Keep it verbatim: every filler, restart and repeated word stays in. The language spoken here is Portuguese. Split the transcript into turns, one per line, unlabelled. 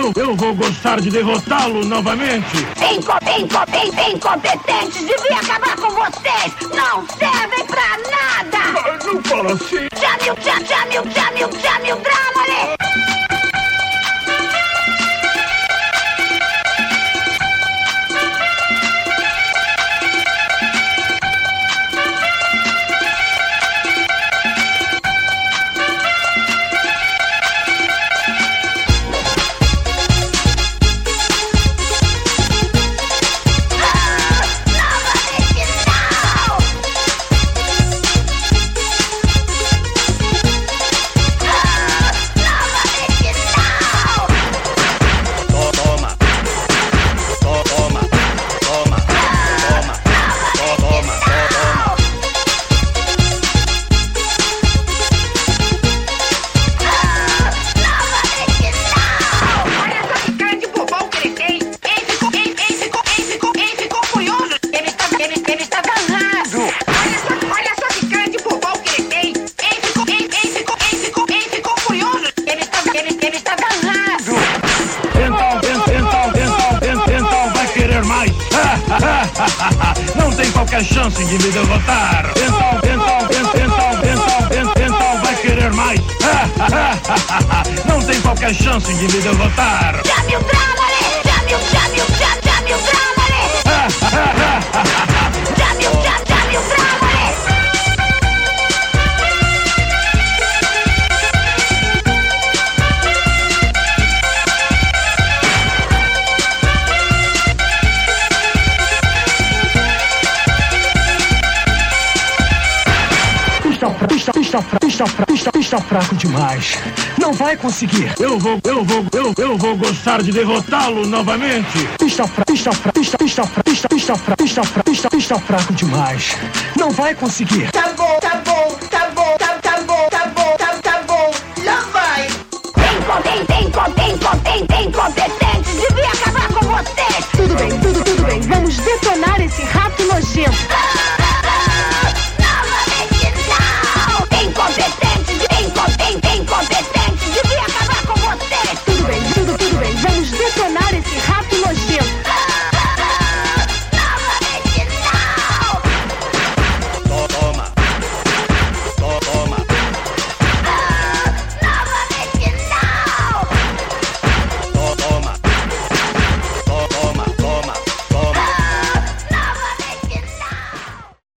eu, eu vou gostar de derrotá-lo novamente.
Inco, inco, in, incompetentes, devia acabar com vocês. Não servem pra nada.
Ah, não fala assim.
Chame o, chame, chame o, chame o, chame o Dramole.
Não tem qualquer chance de me derrotar. Então, então, então, então, então, então vai querer mais. Não tem qualquer chance de me derrotar.
Chame o Dramole! Chame o, chame o, chame, chame o Dramole! Chame o, chame, chame o Dramole!
Está, está, está, está, está fraco demais. Não vai conseguir.
Eu vou, eu vou, eu, eu vou gostar de derrotá-lo novamente.
Está, está, está, está, está, está, está, está, está, está fraco demais. Não vai conseguir.
Tá bom, tá bom, tá bom, tá, tá bom, tá bom, tá, tá bom. Lá vai.
Incompetentes, incompetentes, incompetentes, devia acabar com vocês.
Tudo bem, tudo, tudo bem. Vamos detonar esse rato nojento.
Ah!